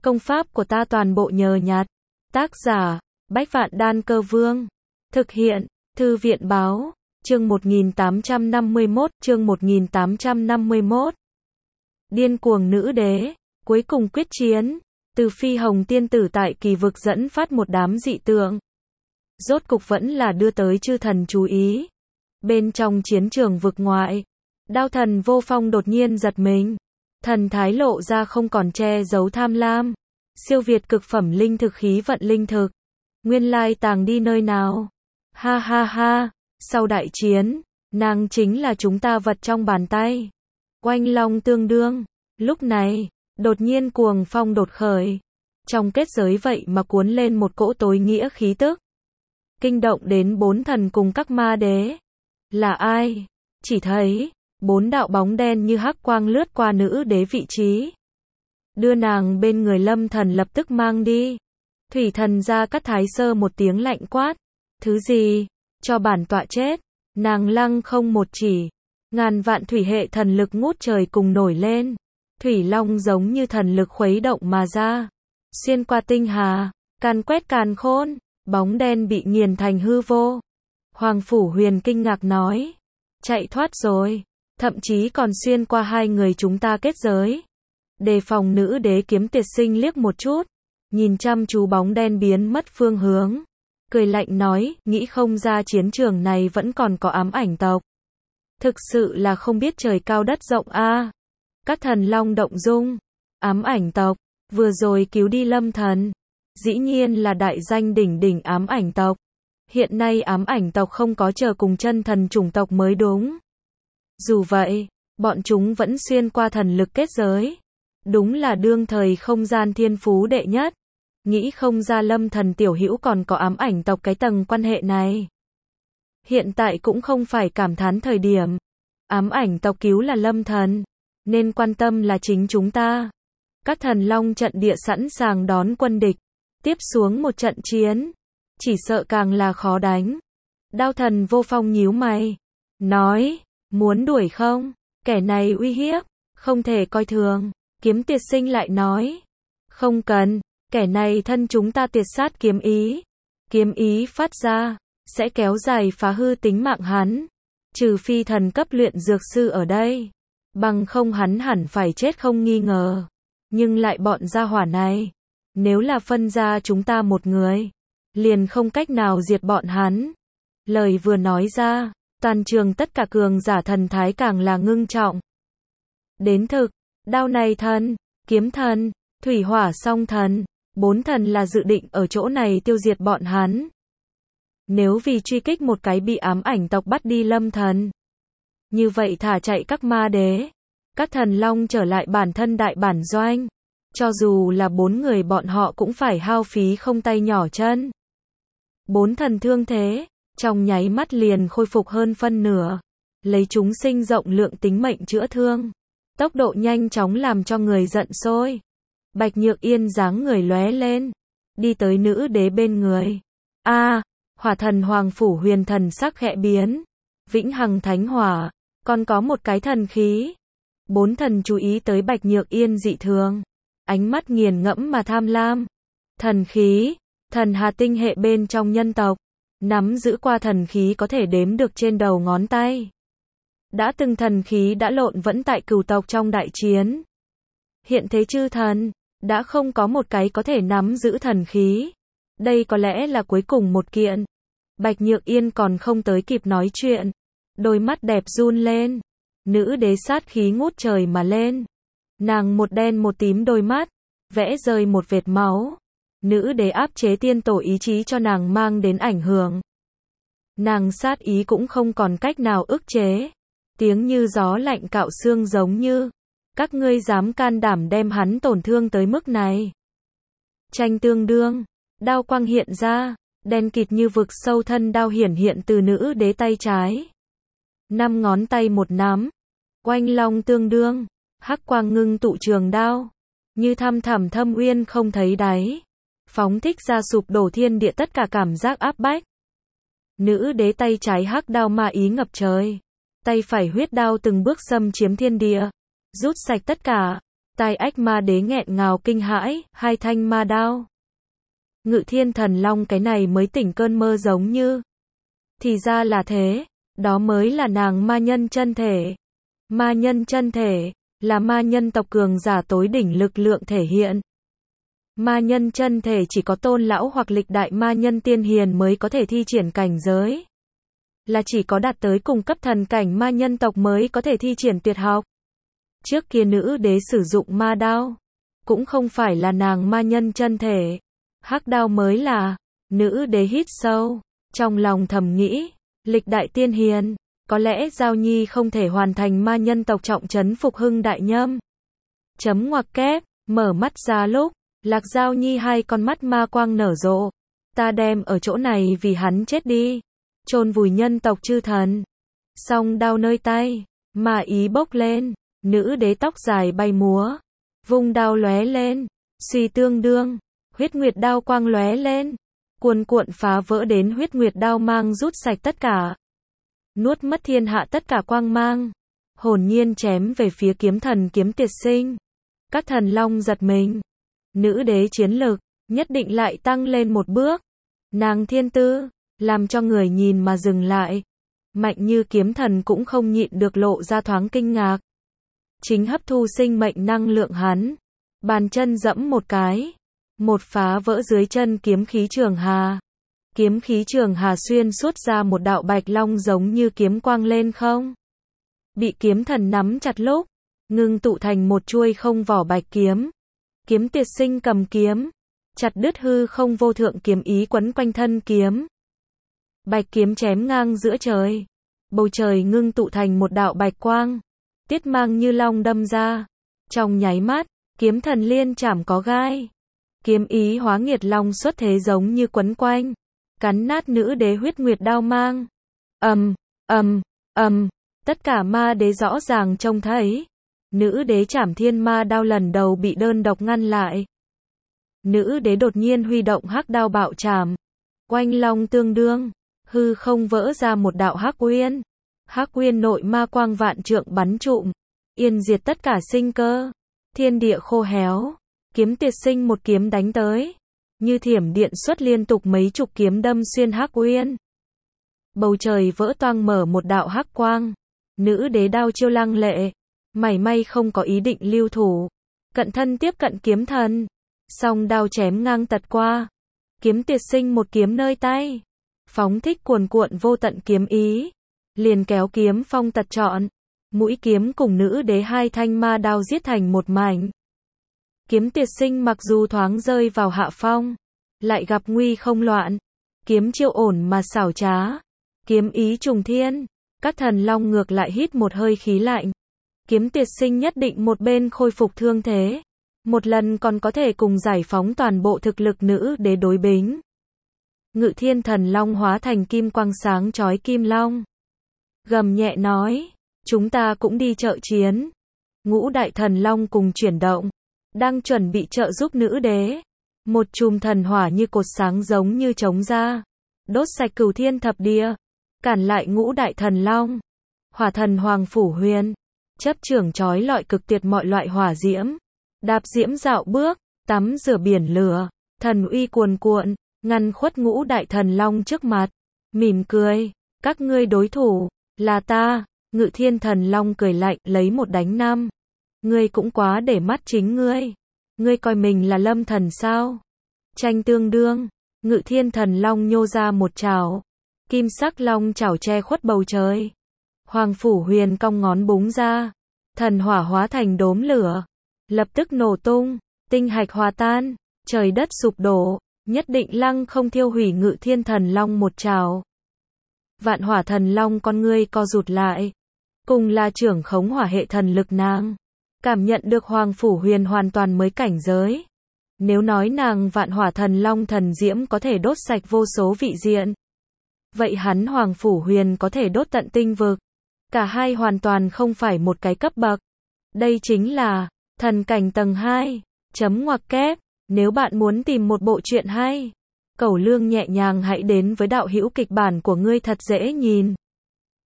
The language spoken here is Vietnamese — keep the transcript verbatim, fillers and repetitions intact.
Công pháp của ta toàn bộ nhờ nhặt. Tác giả, Bách Vạn Đan Cơ Vương. Thực hiện, Thư viện Báo. Chương một nghìn tám trăm năm mươi mốt, chương một nghìn tám trăm năm mươi mốt. Điên cuồng nữ đế, cuối cùng quyết chiến. Từ Phi Hồng tiên tử tại kỳ vực dẫn phát một đám dị tượng. Rốt cục vẫn là đưa tới chư thần chú ý. Bên trong chiến trường vực ngoại, Đao thần Vô Phong đột nhiên giật mình. Thần thái lộ ra không còn che giấu tham lam. Siêu việt cực phẩm linh thực khí vận linh thực. Nguyên lai tàng đi nơi nào? Ha ha ha, sau đại chiến, nàng chính là chúng ta vật trong bàn tay. Oanh long tương đương. Lúc này, đột nhiên cuồng phong đột khởi. Trong kết giới vậy mà cuốn lên một cỗ tối nghĩa khí tức. Kinh động đến bốn thần cùng các ma đế. Là ai? Chỉ thấy, bốn đạo bóng đen như hắc quang lướt qua nữ đế vị trí. Đưa nàng bên người Lâm thần lập tức mang đi. Thủy thần ra cắt thái sơ một tiếng lạnh quát. Thứ gì? Cho bản tọa chết. Nàng lăng không một chỉ. Ngàn vạn thủy hệ thần lực ngút trời cùng nổi lên. Thủy long giống như thần lực khuấy động mà ra. Xuyên qua tinh hà, càn quét càn khôn. Bóng đen bị nghiền thành hư vô. Hoàng Phủ Huyền kinh ngạc nói. Chạy thoát rồi. Thậm chí còn xuyên qua hai người chúng ta kết giới. Đề phòng nữ đế kiếm tiệt sinh liếc một chút. Nhìn chăm chú bóng đen biến mất phương hướng. Cười lạnh nói, nghĩ không ra chiến trường này vẫn còn có ám ảnh tộc. Thực sự là không biết trời cao đất rộng a. À. Các thần long động dung. Ám ảnh tộc, vừa rồi cứu đi Lâm thần. Dĩ nhiên là đại danh đỉnh đỉnh ám ảnh tộc. Hiện nay ám ảnh tộc không có chờ cùng chân thần chủng tộc mới đúng. Dù vậy, bọn chúng vẫn xuyên qua thần lực kết giới. Đúng là đương thời không gian thiên phú đệ nhất. Nghĩ không ra Lâm thần tiểu hữu còn có ám ảnh tộc cái tầng quan hệ này. Hiện tại cũng không phải cảm thán thời điểm. Ám ảnh tộc cứu là Lâm thần. Nên quan tâm là chính chúng ta. Các thần long trận địa sẵn sàng đón quân địch. Tiếp xuống một trận chiến. Chỉ sợ càng là khó đánh. Đao thần Vô Phong nhíu mày. Nói, muốn đuổi không? Kẻ này uy hiếp. Không thể coi thường. Kiếm tiệt sinh lại nói. Không cần. Kẻ này thân chúng ta tiệt sát kiếm ý. Kiếm ý phát ra. Sẽ kéo dài phá hư tính mạng hắn. Trừ phi thần cấp luyện dược sư ở đây. Bằng không hắn hẳn phải chết không nghi ngờ. Nhưng lại bọn gia hỏa này. Nếu là phân ra chúng ta một người. Liền không cách nào diệt bọn hắn. Lời vừa nói ra. Toàn trường tất cả cường giả thần thái càng là ngưng trọng. Đến thực. Đao này thần. Kiếm thần. Thủy hỏa song thần. Bốn thần là dự định ở chỗ này tiêu diệt bọn hắn. Nếu vì truy kích một cái bị ám ảnh tộc bắt đi Lâm thần. Như vậy thả chạy các ma đế. Các thần long trở lại bản thân đại bản doanh. Cho dù là bốn người bọn họ cũng phải hao phí không tay nhỏ chân. Bốn thần thương thế, trong nháy mắt liền khôi phục hơn phân nửa. Lấy chúng sinh rộng lượng tính mệnh chữa thương. Tốc độ nhanh chóng làm cho người giận sôi. Bạch Nhược Yên dáng người lóe lên. Đi tới nữ đế bên người. A, à, hỏa thần Hoàng Phủ Huyền thần sắc khẽ biến. Vĩnh hằng thánh hỏa. Còn có một cái thần khí. Bốn thần chú ý tới Bạch Nhược Yên dị thường. Ánh mắt nghiền ngẫm mà tham lam. Thần khí. Thần hà tinh hệ bên trong nhân tộc. Nắm giữ qua thần khí có thể đếm được trên đầu ngón tay. Đã từng thần khí đã lộn vẫn tại cửu tộc trong đại chiến. Hiện thế chư thần. Đã không có một cái có thể nắm giữ thần khí. Đây có lẽ là cuối cùng một kiện. Bạch Nhược Yên còn không tới kịp nói chuyện. Đôi mắt đẹp run lên. Nữ đế sát khí ngút trời mà lên. Nàng một đen một tím đôi mắt. Vẽ rơi một vệt máu. Nữ đế áp chế tiên tổ ý chí cho nàng mang đến ảnh hưởng. Nàng sát ý cũng không còn cách nào ức chế. Tiếng như gió lạnh cạo xương giống như. Các ngươi dám can đảm đem hắn tổn thương tới mức này. Tranh tương đương. Đao quang hiện ra. Đen kịt như vực sâu thân đao hiển hiện từ nữ đế tay trái. Năm ngón tay một nắm. Oanh long tương đương. Hắc quang ngưng tụ trường đao. Như thăm thẳm thâm uyên không thấy đáy. Phóng thích ra sụp đổ thiên địa tất cả cảm giác áp bách. Nữ đế tay trái hắc đao ma ý ngập trời. Tay phải huyết đao từng bước xâm chiếm thiên địa. Rút sạch tất cả. Tai ách ma đế nghẹn ngào kinh hãi, hai thanh ma đao. Ngự Thiên Thần Long cái này mới tỉnh cơn mơ giống như. Thì ra là thế, đó mới là nàng ma nhân chân thể. Ma nhân chân thể, là ma nhân tộc cường giả tối đỉnh lực lượng thể hiện. Ma nhân chân thể chỉ có tôn lão hoặc lịch đại ma nhân tiên hiền mới có thể thi triển cảnh giới. Là chỉ có đạt tới cùng cấp thần cảnh ma nhân tộc mới có thể thi triển tuyệt học. Trước kia nữ đế sử dụng ma đao, cũng không phải là nàng ma nhân chân thể. Hắc đao mới là. Nữ đế hít sâu, trong lòng thầm nghĩ, lịch đại tiên hiền, có lẽ Giao Nhi không thể hoàn thành ma nhân tộc trọng trấn phục hưng đại nhâm. Chấm ngoặc kép, mở mắt ra lúc, Lạc Giao Nhi hai con mắt ma quang nở rộ. Ta đem ở chỗ này vì hắn chết đi. Chôn vùi nhân tộc chư thần. Song đao nơi tay, ma ý bốc lên, nữ đế tóc dài bay múa. Vung đao lóe lên, suy tương đương, huyết nguyệt đao quang lóe lên. Cuồn cuộn phá vỡ đến huyết nguyệt đao mang rút sạch tất cả. Nuốt mất thiên hạ tất cả quang mang. Hồn nhiên chém về phía kiếm thần kiếm tiệt sinh. Các thần long giật mình. Nữ đế chiến lực, nhất định lại tăng lên một bước. Nàng thiên tư, làm cho người nhìn mà dừng lại. Mạnh như kiếm thần cũng không nhịn được lộ ra thoáng kinh ngạc. Chính hấp thu sinh mệnh năng lượng hắn. Bàn chân dẫm một cái. Một phá vỡ dưới chân kiếm khí trường hà. Kiếm khí trường hà xuyên suốt ra một đạo bạch long giống như kiếm quang lên không. Bị kiếm thần nắm chặt lúc, ngưng tụ thành một chuôi không vỏ bạch kiếm. Kiếm tiệt sinh cầm kiếm, chặt đứt hư không vô thượng kiếm ý quấn quanh thân kiếm. Bạch kiếm chém ngang giữa trời. Bầu trời ngưng tụ thành một đạo bạch quang. Tiết mang như long đâm ra. Trong nháy mắt, kiếm thần liên chảm có gai. Kiếm ý hóa nghiệt long xuất thế giống như quấn quanh. Cắn nát nữ đế huyết nguyệt đao mang. Ầm, ầm, ầm, tất cả ma đế rõ ràng trông thấy. Nữ đế chảm thiên ma đao lần đầu bị đơn độc ngăn lại. Nữ đế đột nhiên huy động hắc đao bạo chảm. Oanh long tương đương, hư không vỡ ra một đạo hắc uyên. Hắc uyên nội ma quang vạn trượng bắn trụm, yên diệt tất cả sinh cơ. Thiên địa khô héo, kiếm tiệt sinh một kiếm đánh tới. Như thiểm điện xuất liên tục mấy chục kiếm đâm xuyên hắc uyên. Bầu trời vỡ toang mở một đạo hắc quang. Nữ đế đao chiêu lăng lệ, mảy may không có ý định lưu thủ. Cận thân tiếp cận kiếm thần. Song đao chém ngang tật qua. Kiếm tiệt sinh một kiếm nơi tay. Phóng thích cuồn cuộn vô tận kiếm ý. Liền kéo kiếm phong tật trọn. Mũi kiếm cùng nữ đế hai thanh ma đao giết thành một mảnh. Kiếm tiệt sinh mặc dù thoáng rơi vào hạ phong, lại gặp nguy không loạn. Kiếm chiêu ổn mà xảo trá. Kiếm ý trùng thiên. Các thần long ngược lại hít một hơi khí lạnh. Kiếm tiệt sinh nhất định một bên khôi phục thương thế. Một lần còn có thể cùng giải phóng toàn bộ thực lực nữ đế đối bính. Ngự Thiên Thần Long hóa thành kim quang sáng chói kim long. Gầm nhẹ nói, chúng ta cũng đi trợ chiến. Ngũ đại thần long cùng chuyển động, đang chuẩn bị trợ giúp nữ đế. Một chùm thần hỏa như cột sáng giống như chống ra, đốt sạch cửu thiên thập địa, cản lại ngũ đại thần long. Hỏa thần Hoàng Phủ Huyền, chấp trưởng chói lọi cực tuyệt mọi loại hỏa diễm. Đạp diễm dạo bước, tắm rửa biển lửa, thần uy cuồn cuộn, ngăn khuất ngũ đại thần long trước mặt. Mỉm cười, các ngươi đối thủ, là ta. Ngự Thiên Thần Long cười lạnh, lấy một đánh năm. Ngươi cũng quá để mắt chính ngươi. Ngươi coi mình là lâm thần sao? Tranh tương đương, Ngự Thiên Thần Long nhô ra một chảo. Kim sắc long chảo che khuất bầu trời. Hoàng Phủ Huyền cong ngón búng ra. Thần hỏa hóa thành đốm lửa. Lập tức nổ tung, tinh hạch hòa tan, trời đất sụp đổ. Nhất định lăng không thiêu hủy Ngự Thiên Thần Long một trào. Vạn hỏa thần long con ngươi co rụt lại. Cùng là trưởng khống hỏa hệ thần lực nàng. Cảm nhận được Hoàng Phủ Huyền hoàn toàn mới cảnh giới. Nếu nói nàng vạn hỏa thần long thần diễm có thể đốt sạch vô số vị diện. Vậy hắn Hoàng Phủ Huyền có thể đốt tận tinh vực. Cả hai hoàn toàn không phải một cái cấp bậc. Đây chính là thần cảnh tầng hai. Chấm ngoặc kép. Nếu bạn muốn tìm một bộ truyện hay, cẩu lương nhẹ nhàng hãy đến với đạo hữu kịch bản của ngươi thật dễ nhìn.